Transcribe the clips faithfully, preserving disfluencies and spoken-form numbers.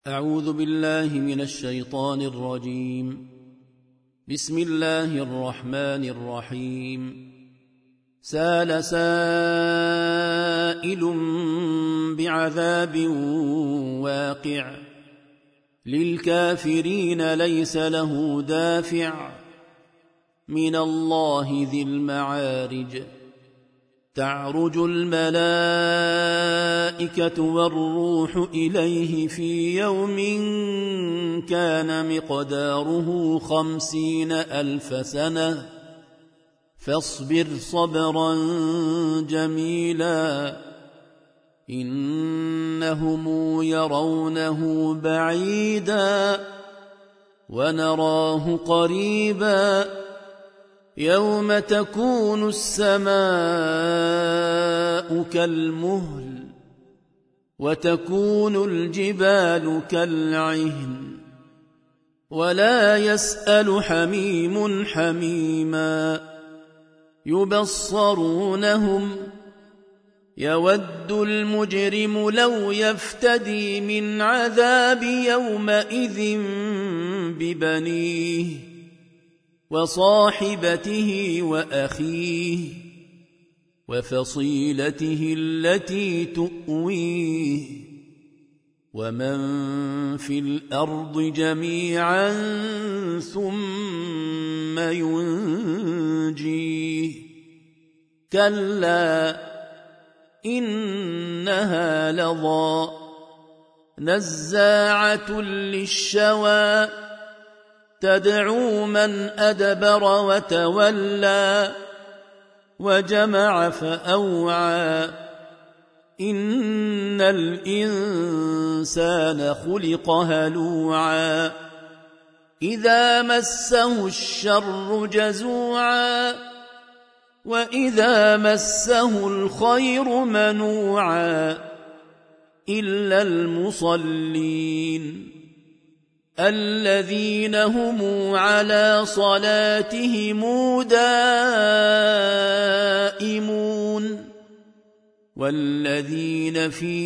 أعوذ بالله من الشيطان الرجيم. بسم الله الرحمن الرحيم. سأل سائل بعذاب واقع للكافرين ليس له دافع من الله ذي المعارج. تعرج الملائكة والروح إليه في يوم كان مقداره خمسين ألف سنة فاصبر صبرا جميلا إنهم يرونه بعيدا ونراه قريبا يوم تكون السماء كالمهل وتكون الجبال كالعهن ولا يسأل حميم حميما يبصرونهم يود المجرم لو يفتدي من عذاب يومئذ ببنيه وصاحبته وأخيه وفصيلته التي تؤويه ومن في الأرض جميعا ثم ينجيه كلا إنها لظى نزاعة للشوى تدعو من أدبر وتولى وجمع فأوعى إن الإنسان خلق هلوعا إذا مسه الشر جزوعا وإذا مسه الخير منوعا إلا المصلين الذين هم على صلاتهم دائمون والذين في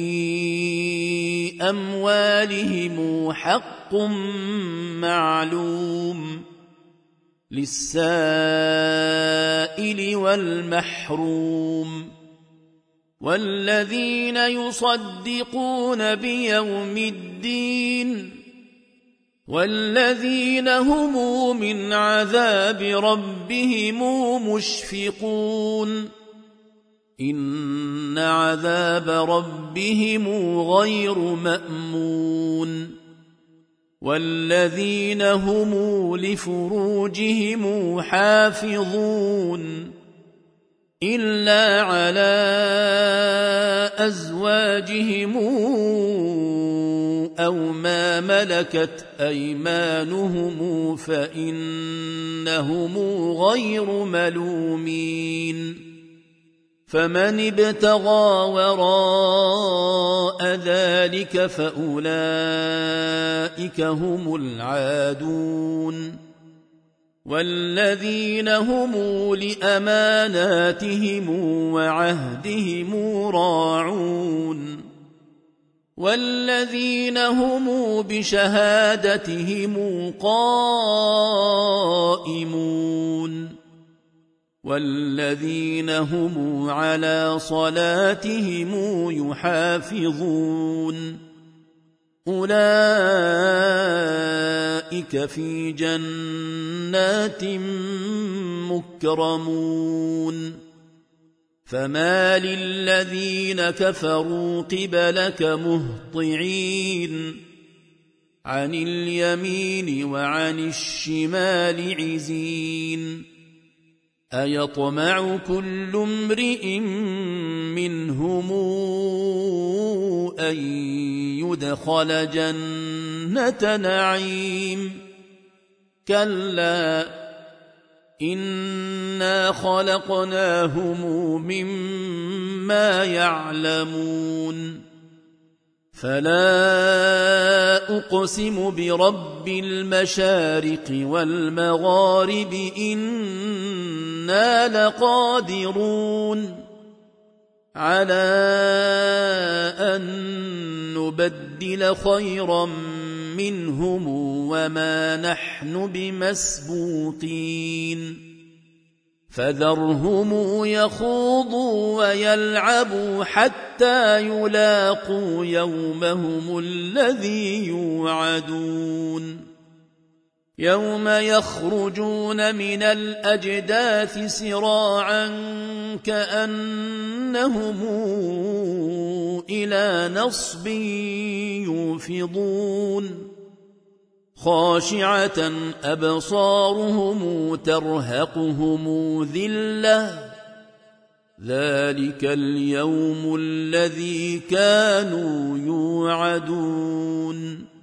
أموالهم حق معلوم للسائل والمحروم والذين يصدقون بيوم الدين والذين هم من عذاب ربهم مشفقون إن عذاب ربهم غير مأمون والذين هم لفروجهم حافظون إلا على أزواجهم أو ما ملكت أيمانهم فإنهم غير ملومين فمن ابتغى وراء ذلك فأولئك هم العادون والذين هم لأماناتهم وعهدهم راعون والذين هم بشهادتهم قائمون والذين هم على صلاتهم يحافظون أولئك في جنات مكرمون فما للذين كفروا قبلك مهطعين عن اليمين وعن الشمال عزين أيطمع كل امرئ منهم أن يدخل جنة نعيم كلا إنا خلقناهم مما يعلمون فلا أقسم برب المشارق والمغارب إنا لقادرون على أن نبدل خيرا منهم وما نحن بمسبوقين فذرهم يخوضوا ويلعبوا حتى يلاقوا يومهم الذي يوعدون يوم يخرجون من الأجداث سراعا كأنهم إلى نصب يوفضون خاشعة أبصارهم ترهقهم ذلة ذلك اليوم الذي كانوا يوعدون